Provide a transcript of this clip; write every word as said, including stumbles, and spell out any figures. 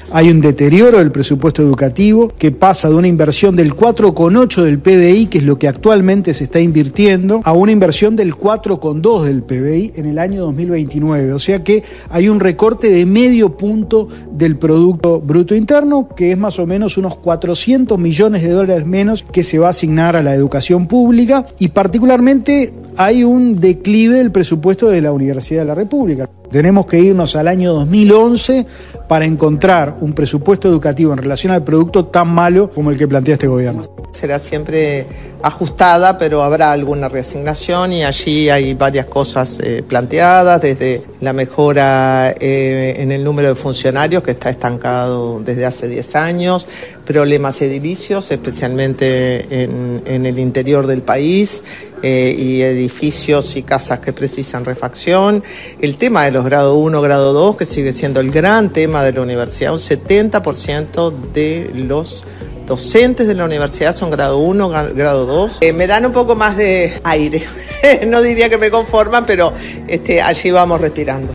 hay un deterioro del presupuesto educativo que pasa de una inversión del cuatro coma ocho del P B I, que es lo que actualmente se está invirtiendo, a una inversión del cuatro coma dos del P B I en el año dos mil veintinueve. O sea que hay un recorte de medio punto del Producto Bruto Interno, que es más o menos unos cuatrocientos millones de dólares menos que se va a asignar a la educación pública, y particularmente hay un declive del presupuesto de la Universidad de la República. Tenemos que irnos al año dos mil once para encontrar un presupuesto educativo en relación al producto tan malo como el que plantea este gobierno. Será siempre ajustada, pero habrá alguna reasignación y allí hay varias cosas eh, planteadas, desde la mejora eh, en el número de funcionarios, que está estancado desde hace diez años, problemas edilicios, especialmente en, en el interior del país, eh, y edificios y casas que precisan refacción, el tema de los grado uno, grado dos, que sigue siendo el gran tema de la universidad. Un setenta por ciento de los docentes de la universidad son grado uno, grado dos. Eh, me dan un poco más de aire. No diría que me conforman, pero este, allí vamos respirando.